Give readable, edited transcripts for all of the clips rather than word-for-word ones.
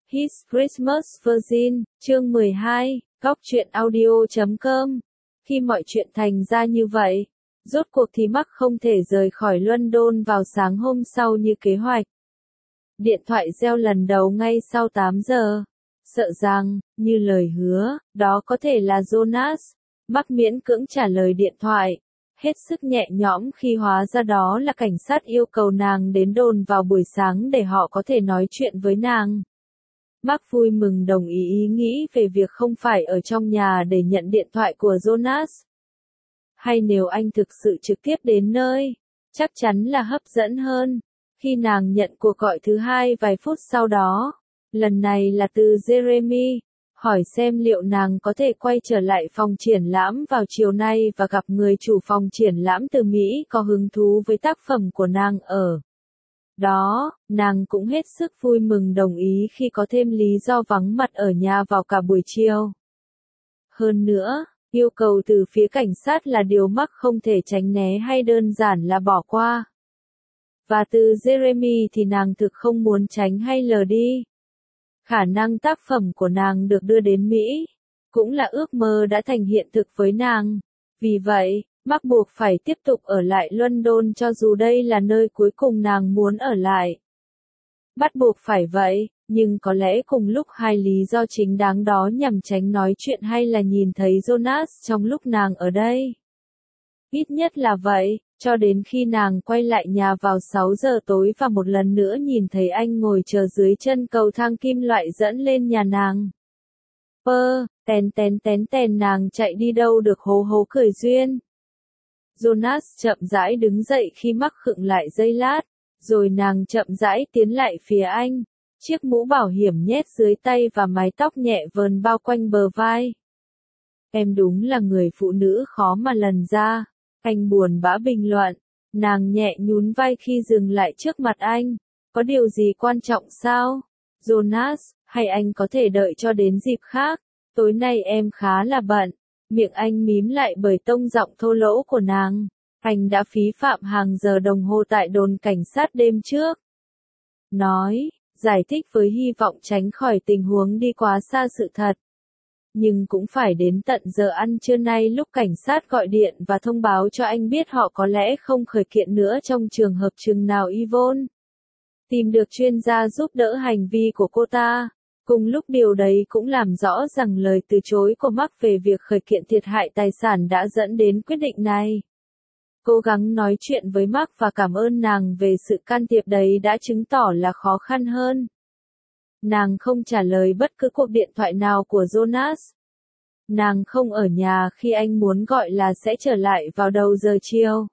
His Christmas Virgin, chương 12, góc truyện audio.com. Khi mọi chuyện thành ra như vậy, rốt cuộc thì Mark không thể rời khỏi London vào sáng hôm sau như kế hoạch. Điện thoại reo lần đầu ngay sau 8 giờ. Sợ rằng, như lời hứa, đó có thể là Jonas. Mark miễn cưỡng trả lời điện thoại. Hết sức nhẹ nhõm khi hóa ra đó là cảnh sát yêu cầu nàng đến đồn vào buổi sáng để họ có thể nói chuyện với nàng. Mark vui mừng đồng ý nghĩ về việc không phải ở trong nhà để nhận điện thoại của Jonas. Hay nếu anh thực sự trực tiếp đến nơi, chắc chắn là hấp dẫn hơn. Khi nàng nhận cuộc gọi thứ hai vài phút sau đó, lần này là từ Jeremy, hỏi xem liệu nàng có thể quay trở lại phòng triển lãm vào chiều nay và gặp người chủ phòng triển lãm từ Mỹ có hứng thú với tác phẩm của nàng ở đó. Nàng cũng hết sức vui mừng đồng ý khi có thêm lý do vắng mặt ở nhà vào cả buổi chiều. Hơn nữa, yêu cầu từ phía cảnh sát là điều Mark không thể tránh né hay đơn giản là bỏ qua. Và từ Jeremy thì nàng thực không muốn tránh hay lờ đi. Khả năng tác phẩm của nàng được đưa đến Mỹ, cũng là ước mơ đã thành hiện thực với nàng. Vì vậy, Mark buộc phải tiếp tục ở lại London cho dù đây là nơi cuối cùng nàng muốn ở lại. Bắt buộc phải vậy, nhưng có lẽ cùng lúc hai lý do chính đáng đó nhằm tránh nói chuyện hay là nhìn thấy Jonas trong lúc nàng ở đây. Ít nhất là vậy, cho đến khi nàng quay lại nhà vào 6 giờ tối và một lần nữa nhìn thấy anh ngồi chờ dưới chân cầu thang kim loại dẫn lên nhà nàng. Tèn nàng chạy đi đâu được hố hố cười duyên. Jonas chậm rãi đứng dậy khi Mark khựng lại giây lát, rồi nàng chậm rãi tiến lại phía anh, chiếc mũ bảo hiểm nhét dưới tay và mái tóc nhẹ vờn bao quanh bờ vai. Em đúng là người phụ nữ khó mà lần ra, anh buồn bã bình luận. Nàng nhẹ nhún vai khi dừng lại trước mặt anh. Có điều gì quan trọng sao, Jonas, hay anh có thể đợi cho đến dịp khác? Tối nay em khá là bận. Miệng anh mím lại bởi tông giọng thô lỗ của nàng. Anh đã phí phạm hàng giờ đồng hồ tại đồn cảnh sát đêm trước. Giải thích với hy vọng tránh khỏi tình huống đi quá xa sự thật. Nhưng cũng phải đến tận giờ ăn trưa nay lúc cảnh sát gọi điện và thông báo cho anh biết họ có lẽ không khởi kiện nữa trong trường hợp chừng nào Yvonne tìm được chuyên gia giúp đỡ hành vi của cô ta. Cùng lúc điều đấy cũng làm rõ rằng lời từ chối của Mark về việc khởi kiện thiệt hại tài sản đã dẫn đến quyết định này. Cố gắng nói chuyện với Mark và cảm ơn nàng về sự can thiệp đấy đã chứng tỏ là khó khăn hơn. Nàng không trả lời bất cứ cuộc điện thoại nào của Jonas. Nàng không ở nhà khi anh muốn gọi là sẽ trở lại vào đầu giờ chiều.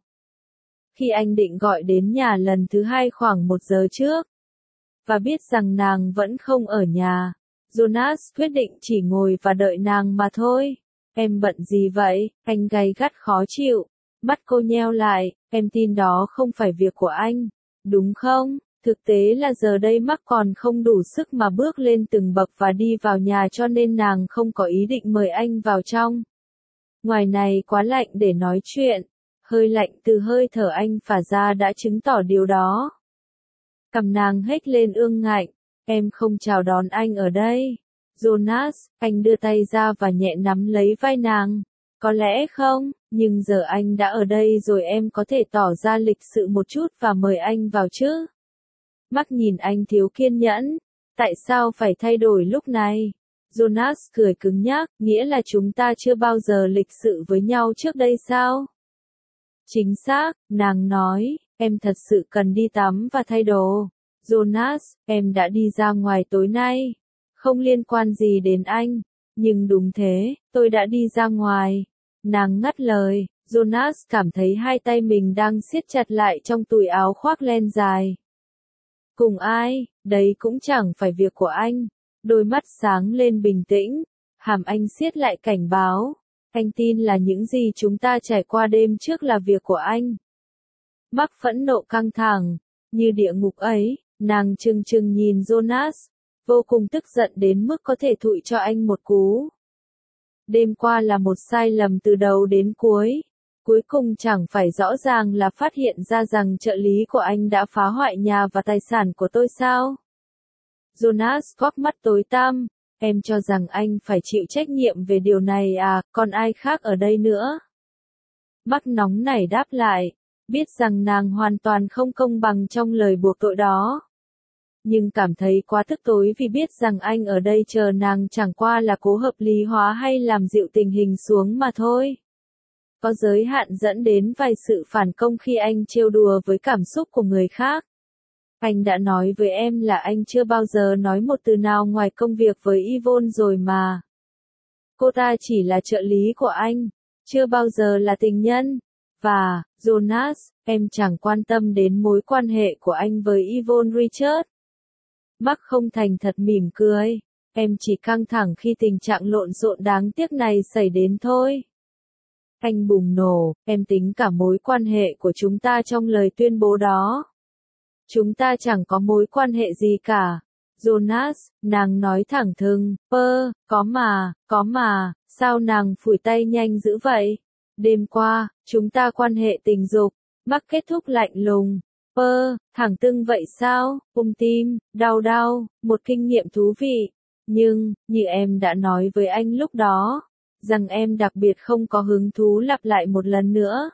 Khi anh định gọi đến nhà lần thứ hai khoảng 1 giờ trước, và biết rằng nàng vẫn không ở nhà, Jonas quyết định chỉ ngồi và đợi nàng mà thôi. Em bận gì vậy? Anh gay gắt khó chịu. Mắt cô nheo lại, em tin đó không phải việc của anh, đúng không? Thực tế là giờ đây Mark còn không đủ sức mà bước lên từng bậc và đi vào nhà cho nên nàng không có ý định mời anh vào trong. Ngoài này quá lạnh để nói chuyện, hơi lạnh từ hơi thở anh phả ra đã chứng tỏ điều đó. Cằm nàng hếch lên ương ngạnh, em không chào đón anh ở đây. Jonas, anh đưa tay ra và nhẹ nắm lấy vai nàng. Có lẽ không, nhưng giờ anh đã ở đây rồi em có thể tỏ ra lịch sự một chút và mời anh vào chứ. Mark nhìn anh thiếu kiên nhẫn. Tại sao phải thay đổi lúc này? Jonas cười cứng nhắc, nghĩa là chúng ta chưa bao giờ lịch sự với nhau trước đây sao? Chính xác, nàng nói, em thật sự cần đi tắm và thay đồ. Jonas, em đã đi ra ngoài tối nay. Không liên quan gì đến anh. Nhưng đúng thế, tôi đã đi ra ngoài. Nàng ngắt lời, Jonas cảm thấy hai tay mình đang siết chặt lại trong túi áo khoác len dài. Cùng ai, đấy cũng chẳng phải việc của anh. Đôi mắt sáng lên bình tĩnh, hàm anh siết lại cảnh báo. Anh tin là những gì chúng ta trải qua đêm trước là việc của anh. Mark phẫn nộ căng thẳng, như địa ngục ấy, nàng trừng trừng nhìn Jonas, vô cùng tức giận đến mức có thể thụi cho anh một cú. Đêm qua là một sai lầm từ đầu đến cuối. Cuối cùng chẳng phải rõ ràng là phát hiện ra rằng trợ lý của anh đã phá hoại nhà và tài sản của tôi sao? Jonas quắc mắt tối tăm, em cho rằng anh phải chịu trách nhiệm về điều này à, còn ai khác ở đây nữa? Mark nóng nảy đáp lại, biết rằng nàng hoàn toàn không công bằng trong lời buộc tội đó. Nhưng cảm thấy quá tức tối vì biết rằng anh ở đây chờ nàng chẳng qua là cố hợp lý hóa hay làm dịu tình hình xuống mà thôi. Có giới hạn dẫn đến vài sự phản công khi anh trêu đùa với cảm xúc của người khác. Anh đã nói với em là anh chưa bao giờ nói một từ nào ngoài công việc với Yvonne rồi mà. Cô ta chỉ là trợ lý của anh, chưa bao giờ là tình nhân. Và, Jonas, em chẳng quan tâm đến mối quan hệ của anh với Yvonne Richards. Mark không thành thật mỉm cười. Em chỉ căng thẳng khi tình trạng lộn xộn đáng tiếc này xảy đến thôi. Anh bùng nổ, em tính cả mối quan hệ của chúng ta trong lời tuyên bố đó. Chúng ta chẳng có mối quan hệ gì cả. Jonas, nàng nói thẳng thừng, có mà, sao nàng phủi tay nhanh dữ vậy? Đêm qua, chúng ta quan hệ tình dục. Mark kết thúc lạnh lùng. Thẳng tưng vậy sao? Tim, đau, một kinh nghiệm thú vị. Nhưng, như em đã nói với anh lúc đó, rằng em đặc biệt không có hứng thú lặp lại một lần nữa.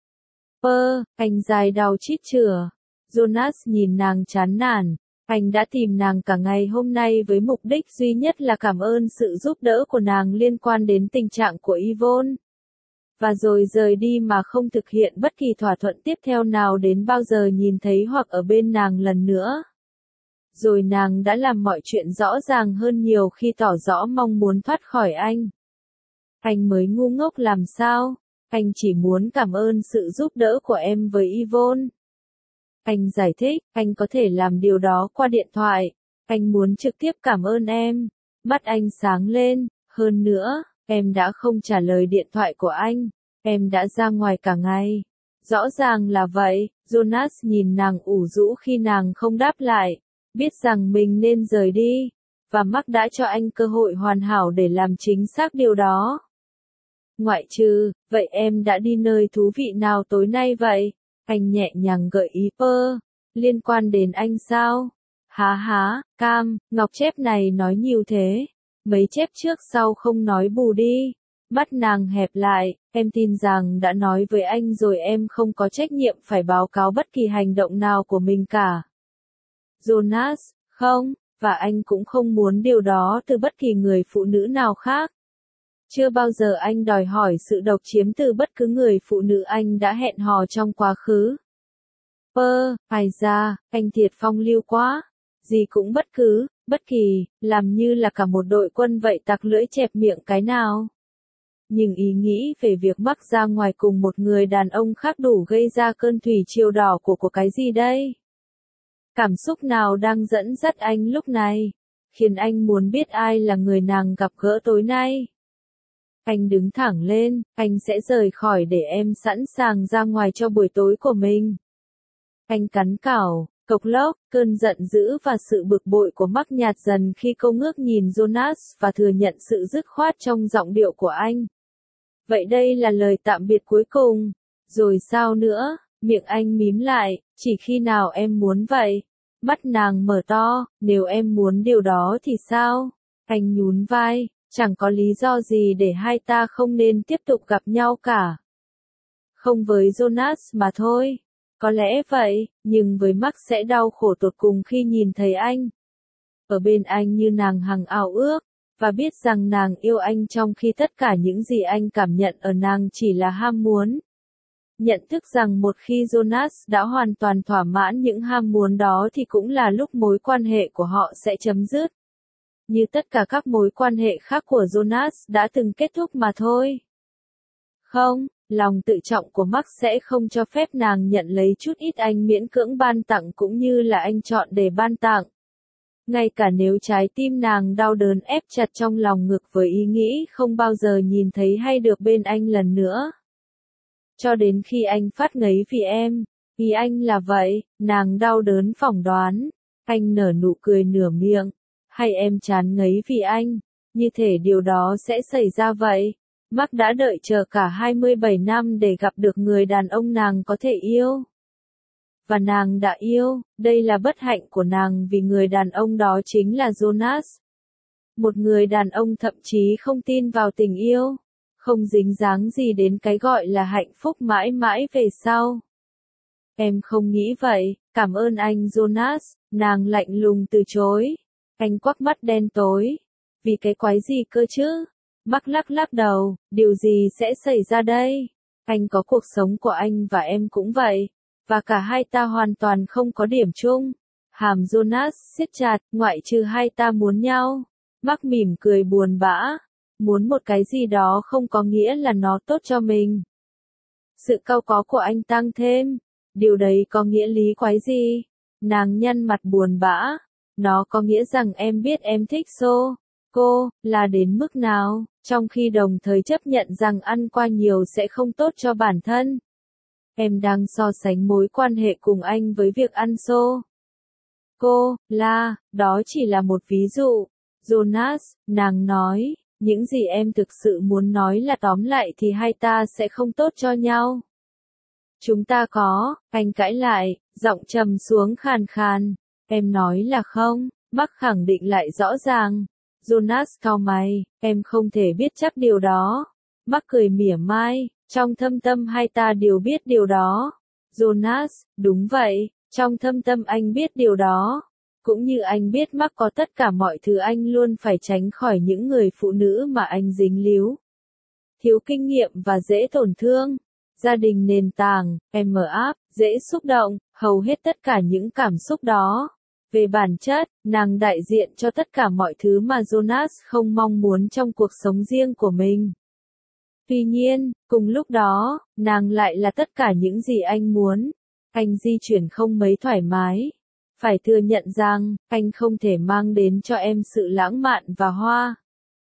Anh dài đau chít chửa. Jonas nhìn nàng chán nản. Anh đã tìm nàng cả ngày hôm nay với mục đích duy nhất là cảm ơn sự giúp đỡ của nàng liên quan đến tình trạng của Yvonne. Và rồi rời đi mà không thực hiện bất kỳ thỏa thuận tiếp theo nào đến bao giờ nhìn thấy hoặc ở bên nàng lần nữa. Rồi nàng đã làm mọi chuyện rõ ràng hơn nhiều khi tỏ rõ mong muốn thoát khỏi anh. Anh mới ngu ngốc làm sao? Anh chỉ muốn cảm ơn sự giúp đỡ của em với Yvonne. Anh giải thích, anh có thể làm điều đó qua điện thoại. Anh muốn trực tiếp cảm ơn em. Mắt anh sáng lên, hơn nữa, em đã không trả lời điện thoại của anh. Em đã ra ngoài cả ngày. Rõ ràng là vậy, Jonas nhìn nàng ủ rũ khi nàng không đáp lại. Biết rằng mình nên rời đi. Và Mark đã cho anh cơ hội hoàn hảo để làm chính xác điều đó. Ngoại trừ, vậy em đã đi nơi thú vị nào tối nay vậy? Anh nhẹ nhàng gợi ý liên quan đến anh sao? Cam, ngọc chép này nói nhiều thế. Mấy chép trước sau không nói bù đi. Mắt nàng hẹp lại, em tin rằng đã nói với anh rồi em không có trách nhiệm phải báo cáo bất kỳ hành động nào của mình cả. Jonas, không, và anh cũng không muốn điều đó từ bất kỳ người phụ nữ nào khác. Chưa bao giờ anh đòi hỏi sự độc chiếm từ bất cứ người phụ nữ anh đã hẹn hò trong quá khứ. Ai da, anh thiệt phong lưu quá. Gì cũng bất kỳ, làm như là cả một đội quân vậy tặc lưỡi chẹp miệng cái nào. Nhưng ý nghĩ về việc Mark ra ngoài cùng một người đàn ông khác đủ gây ra cơn thủy triều đỏ của cái gì đây? Cảm xúc nào đang dẫn dắt anh lúc này, khiến anh muốn biết ai là người nàng gặp gỡ tối nay? Anh đứng thẳng lên, anh sẽ rời khỏi để em sẵn sàng ra ngoài cho buổi tối của mình. Anh cắn cào, cộc lốc, cơn giận dữ và sự bực bội của Mark nhạt dần khi cô ngước nhìn Jonas và thừa nhận sự dứt khoát trong giọng điệu của anh. Vậy đây là lời tạm biệt cuối cùng. Rồi sao nữa? Miệng anh mím lại, chỉ khi nào em muốn vậy. Mắt nàng mở to, nếu em muốn điều đó thì sao? Anh nhún vai, chẳng có lý do gì để hai ta không nên tiếp tục gặp nhau cả. Không với Jonas mà thôi. Có lẽ vậy, nhưng với Mark sẽ đau khổ tột cùng khi nhìn thấy anh. Ở bên anh như nàng hằng ao ước, và biết rằng nàng yêu anh trong khi tất cả những gì anh cảm nhận ở nàng chỉ là ham muốn. Nhận thức rằng một khi Jonas đã hoàn toàn thỏa mãn những ham muốn đó thì cũng là lúc mối quan hệ của họ sẽ chấm dứt. Như tất cả các mối quan hệ khác của Jonas đã từng kết thúc mà thôi. Không, lòng tự trọng của Mark sẽ không cho phép nàng nhận lấy chút ít anh miễn cưỡng ban tặng cũng như là anh chọn để ban tặng. Ngay cả nếu trái tim nàng đau đớn ép chặt trong lòng ngực với ý nghĩ không bao giờ nhìn thấy hay được bên anh lần nữa. Cho đến khi anh phát ngấy vì em, ý anh là vậy, nàng đau đớn phỏng đoán. Anh nở nụ cười nửa miệng. Hay em chán ngấy vì anh, như thể điều đó sẽ xảy ra vậy. Mark đã đợi chờ cả 27 năm để gặp được người đàn ông nàng có thể yêu. Và nàng đã yêu, đây là bất hạnh của nàng vì người đàn ông đó chính là Jonas. Một người đàn ông thậm chí không tin vào tình yêu, không dính dáng gì đến cái gọi là hạnh phúc mãi mãi về sau. Em không nghĩ vậy, cảm ơn anh Jonas, nàng lạnh lùng từ chối. Anh quắc mắt đen tối. Vì cái quái gì cơ chứ? Mắc lắc đầu, điều gì sẽ xảy ra đây? Anh có cuộc sống của anh và em cũng vậy. Và cả hai ta hoàn toàn không có điểm chung. Hàm Jonas siết chặt, ngoại trừ hai ta muốn nhau. Mark mỉm cười buồn bã. Muốn một cái gì đó không có nghĩa là nó tốt cho mình. Sự cau có của anh tăng thêm. Điều đấy có nghĩa lý quái gì? Nàng nhăn mặt buồn bã. Nó có nghĩa rằng em biết em thích cô, là đến mức nào, trong khi đồng thời chấp nhận rằng ăn qua nhiều sẽ không tốt cho bản thân. Em đang so sánh mối quan hệ cùng anh với việc ăn đó chỉ là một ví dụ. Jonas, nàng nói, những gì em thực sự muốn nói là tóm lại thì hai ta sẽ không tốt cho nhau. Chúng ta anh cãi lại, giọng trầm xuống khàn khàn. Em nói là không, Mark khẳng định lại rõ ràng. Jonas cau mày, em không thể biết chắc điều đó. Mark cười mỉa mai, trong thâm tâm hai ta đều biết điều đó. Jonas, đúng vậy, trong thâm tâm anh biết điều đó. Cũng như anh biết Mark có tất cả mọi thứ anh luôn phải tránh khỏi những người phụ nữ mà anh dính líu. Thiếu kinh nghiệm và dễ tổn thương. Gia đình nền tảng, em mở áp, dễ xúc động, hầu hết tất cả những cảm xúc đó. Về bản chất, nàng đại diện cho tất cả mọi thứ mà Jonas không mong muốn trong cuộc sống riêng của mình. Tuy nhiên, cùng lúc đó, nàng lại là tất cả những gì anh muốn. Anh di chuyển không mấy thoải mái. Phải thừa nhận rằng, anh không thể mang đến cho em sự lãng mạn và hoa.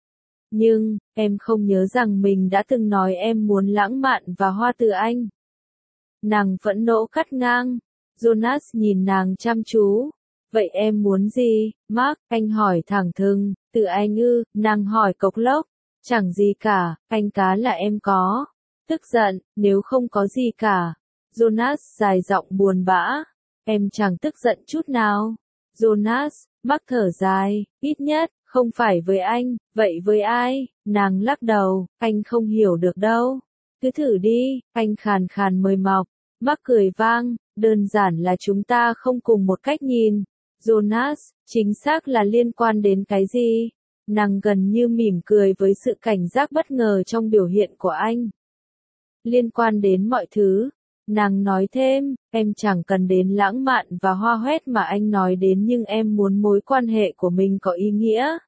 Nhưng, em không nhớ rằng mình đã từng nói em muốn lãng mạn và hoa từ anh. Nàng phẫn nộ cắt ngang. Jonas nhìn nàng chăm chú. Vậy em muốn gì, Mark? Anh hỏi thẳng thừng. Từ anh ư? Nàng hỏi cộc lốc. Chẳng gì cả, anh cá là em có. Tức giận, nếu không có gì cả. Jonas dài giọng buồn bã. Em chẳng tức giận chút nào. Jonas, Mark thở dài, ít nhất, không phải với anh, vậy với ai? Nàng lắc đầu, anh không hiểu được đâu. Cứ thử đi, anh khàn khàn mời mọc. Mark cười vang, đơn giản là chúng ta không cùng một cách nhìn. Jonas, chính xác là liên quan đến cái gì? Nàng gần như mỉm cười với sự cảnh giác bất ngờ trong biểu hiện của anh. Liên quan đến mọi thứ. Nàng nói thêm, em chẳng cần đến lãng mạn và hoa hoét mà anh nói đến nhưng em muốn mối quan hệ của mình có ý nghĩa.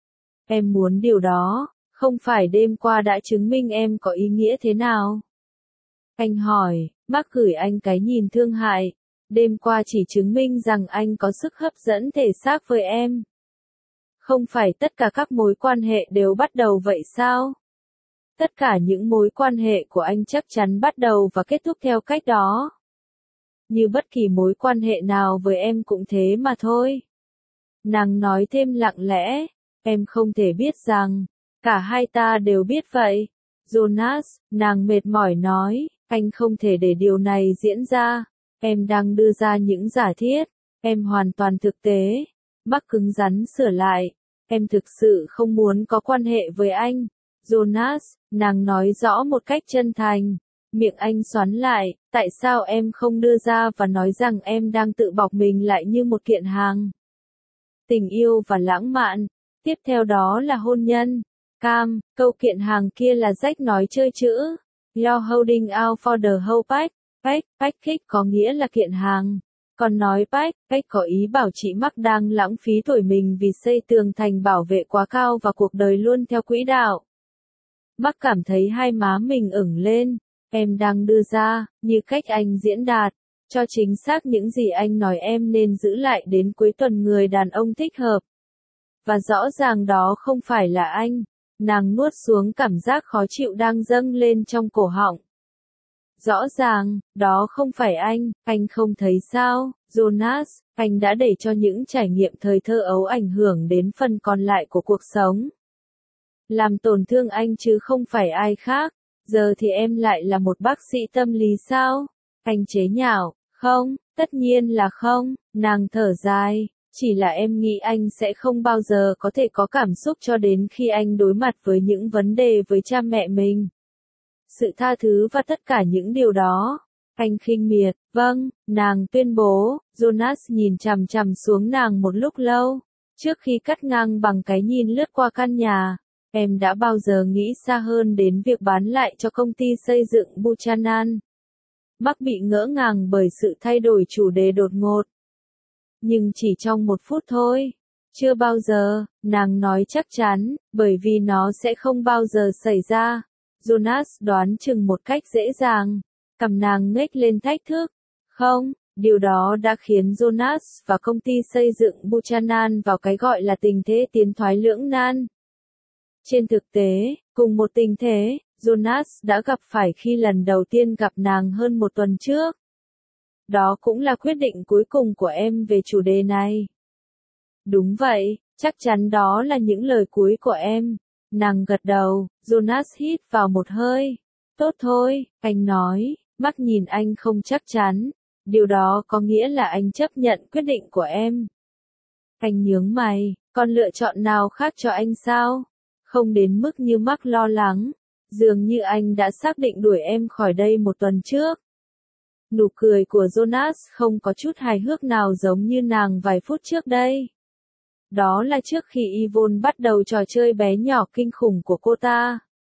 Em muốn điều đó, không phải đêm qua đã chứng minh em có ý nghĩa thế nào? Anh hỏi, Mark gửi anh cái nhìn thương hại. Đêm qua chỉ chứng minh rằng anh có sức hấp dẫn thể xác với em. Không phải tất cả các mối quan hệ đều bắt đầu vậy sao? Tất cả những mối quan hệ của anh chắc chắn bắt đầu và kết thúc theo cách đó. Như bất kỳ mối quan hệ nào với em cũng thế mà thôi. Nàng nói thêm lặng lẽ, em không thể biết rằng, cả hai ta đều biết vậy. Jonas, nàng mệt mỏi nói, anh không thể để điều này diễn ra. Em đang đưa ra những giả thiết, em hoàn toàn thực tế. Mark cứng rắn sửa lại, em thực sự không muốn có quan hệ với anh. Jonas, nàng nói rõ một cách chân thành. Miệng anh xoắn lại, tại sao em không đưa ra và nói rằng em đang tự bọc mình lại như một kiện hàng? Tình yêu và lãng mạn. Tiếp theo đó là hôn nhân. Cam, câu kiện hàng kia là Jack nói chơi chữ. You're holding out for the whole pack. Package có nghĩa là kiện hàng. Còn nói pack có ý bảo chị Mark đang lãng phí tuổi mình vì xây tường thành bảo vệ quá cao và cuộc đời luôn theo quỹ đạo. Mark cảm thấy hai má mình ửng lên. Em đang đưa ra, như cách anh diễn đạt, cho chính xác những gì anh nói em nên giữ lại đến cuối tuần người đàn ông thích hợp. Và rõ ràng đó không phải là anh. Nàng nuốt xuống cảm giác khó chịu đang dâng lên trong cổ họng. Rõ ràng, đó không phải anh không thấy sao, Jonas, anh đã để cho những trải nghiệm thời thơ ấu ảnh hưởng đến phần còn lại của cuộc sống. Làm tổn thương anh chứ không phải ai khác, giờ thì em lại là một bác sĩ tâm lý sao? Anh chế nhạo, không, Tất nhiên là không, nàng thở dài. Chỉ là em nghĩ anh sẽ không bao giờ có thể có cảm xúc cho đến khi anh đối mặt với những vấn đề với cha mẹ mình. Sự tha thứ và tất cả những điều đó. Anh khinh miệt, vâng, nàng tuyên bố. Jonas nhìn chằm chằm xuống nàng một lúc lâu. Trước khi cắt ngang bằng cái nhìn lướt qua căn nhà, em đã bao giờ nghĩ xa hơn đến việc bán lại cho công ty xây dựng Buchanan? Mark bị ngỡ ngàng bởi sự thay đổi chủ đề đột ngột. Nhưng chỉ trong 1 phút thôi. Chưa bao giờ, nàng nói chắc chắn, bởi vì nó sẽ không bao giờ xảy ra. Jonas đoán chừng một cách dễ dàng. Cằm nàng nhếch lên thách thức. Không, điều đó đã khiến Jonas và công ty xây dựng Buchanan vào cái gọi là tình thế tiến thoái lưỡng nan. Trên thực tế, cùng một tình thế, Jonas đã gặp phải khi lần đầu tiên gặp nàng hơn 1 tuần trước. Đó cũng là quyết định cuối cùng của em về chủ đề này. Đúng vậy, chắc chắn đó là những lời cuối của em. Nàng gật đầu, Jonas hít vào một hơi. Tốt thôi, anh nói. Mark nhìn anh không chắc chắn. Điều đó có nghĩa là anh chấp nhận quyết định của em. Anh nhướng mày, còn lựa chọn nào khác cho anh sao? Không đến mức như Mark lo lắng. Dường như anh đã xác định đuổi em khỏi đây 1 tuần trước. Nụ cười của Jonas không có chút hài hước nào giống như nàng vài phút trước đây. Đó là trước khi Yvonne bắt đầu trò chơi bé nhỏ kinh khủng của cô ta.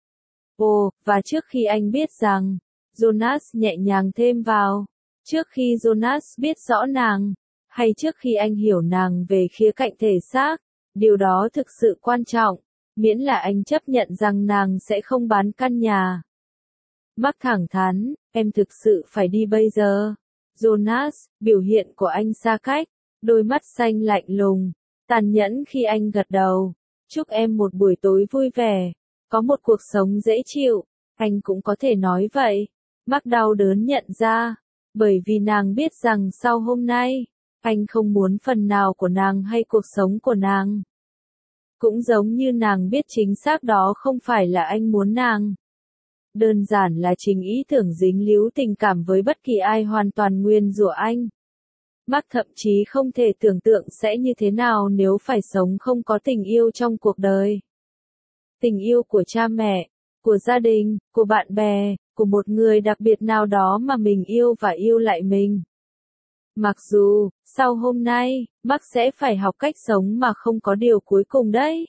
Ồ, và trước khi anh biết rằng, Jonas nhẹ nhàng thêm vào. Trước khi Jonas biết rõ nàng, hay trước khi anh hiểu nàng về khía cạnh thể xác, điều đó thực sự quan trọng, miễn là anh chấp nhận rằng nàng sẽ không bán căn nhà. Mark thẳng thắn, em thực sự phải đi bây giờ. Jonas, biểu hiện của anh xa cách, đôi mắt xanh lạnh lùng, tàn nhẫn khi anh gật đầu. Chúc em một buổi tối vui vẻ, có một cuộc sống dễ chịu. Anh cũng có thể nói vậy. Mark đau đớn nhận ra, bởi vì nàng biết rằng sau hôm nay, anh không muốn phần nào của nàng hay cuộc sống của nàng. Cũng giống như nàng biết chính xác đó không phải là anh muốn nàng. Đơn giản là chính ý tưởng dính líu tình cảm với bất kỳ ai hoàn toàn nguyền rủa anh. Mark thậm chí không thể tưởng tượng sẽ như thế nào nếu phải sống không có tình yêu trong cuộc đời. Tình yêu của cha mẹ, của gia đình, của bạn bè, của một người đặc biệt nào đó mà mình yêu và yêu lại mình. Mặc dù, sau hôm nay, Mark sẽ phải học cách sống mà không có điều cuối cùng đấy.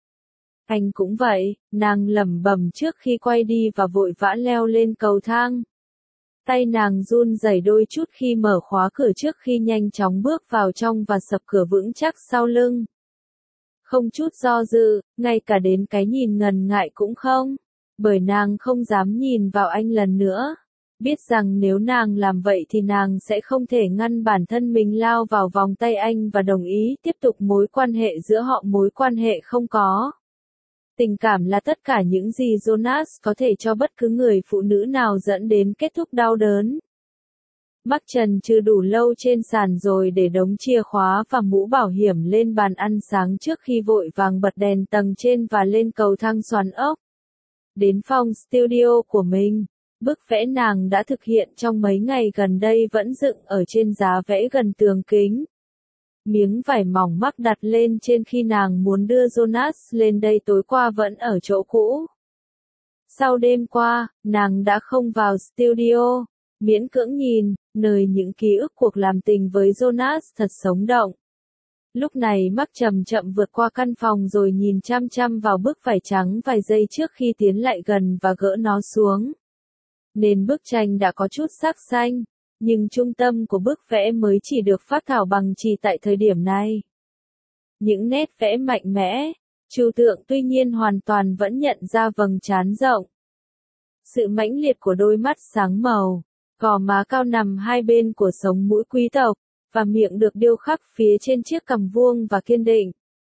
Anh cũng vậy, nàng lẩm bẩm trước khi quay đi và vội vã leo lên cầu thang. Tay nàng run rẩy đôi chút khi mở khóa cửa trước khi nhanh chóng bước vào trong và sập cửa vững chắc sau lưng. Không chút do dự, ngay cả đến cái nhìn ngần ngại cũng không, bởi nàng không dám nhìn vào anh lần nữa. Biết rằng nếu nàng làm vậy thì nàng sẽ không thể ngăn bản thân mình lao vào vòng tay anh và đồng ý tiếp tục mối quan hệ giữa họ, mối quan hệ không có. Tình cảm là tất cả những gì Jonas có thể cho bất cứ người phụ nữ nào dẫn đến kết thúc đau đớn. Mark trần trừ đủ lâu trên sàn rồi để đống chìa khóa và mũ bảo hiểm lên bàn ăn sáng trước khi vội vàng bật đèn tầng trên và lên cầu thang xoắn ốc. Đến phòng studio của mình, bức vẽ nàng đã thực hiện trong mấy ngày gần đây vẫn dựng ở trên giá vẽ gần tường kính. Miếng vải mỏng Mark đặt lên trên khi nàng muốn đưa Jonas lên đây tối qua vẫn ở chỗ cũ. Sau đêm qua, nàng đã không vào studio, miễn cưỡng nhìn, nơi những ký ức cuộc làm tình với Jonas thật sống động. Lúc này Mark chậm chậm vượt qua căn phòng rồi nhìn chăm chăm vào bức vải trắng vài giây trước khi tiến lại gần và gỡ nó xuống. Nền bức tranh đã có chút sắc xanh, nhưng trung tâm của bức vẽ mới chỉ được phác thảo bằng chì tại thời điểm này. Những nét vẽ mạnh mẽ, trừu tượng tuy nhiên hoàn toàn vẫn nhận ra vầng trán rộng. Sự mãnh liệt của đôi mắt sáng màu, gò má cao nằm hai bên của sống mũi quý tộc, và miệng được điêu khắc phía trên chiếc cằm vuông và kiên định.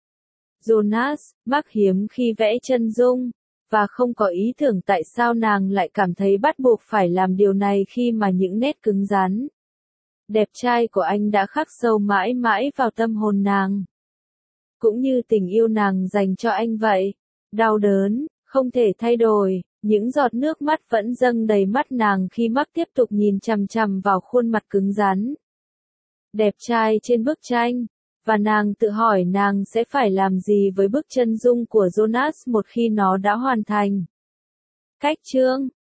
Jonas, Mark hiếm khi vẽ chân dung, và không có ý tưởng tại sao nàng lại cảm thấy bắt buộc phải làm điều này khi mà những nét cứng rắn, đẹp trai của anh đã khắc sâu mãi mãi vào tâm hồn nàng. Cũng như tình yêu nàng dành cho anh vậy, đau đớn, không thể thay đổi, những giọt nước mắt vẫn dâng đầy mắt nàng khi Mark tiếp tục nhìn chằm chằm vào khuôn mặt cứng rắn. đẹp trai trên bức tranh, và nàng tự hỏi nàng sẽ phải làm gì với bức chân dung của Jonas một khi nó đã hoàn thành. Cách chương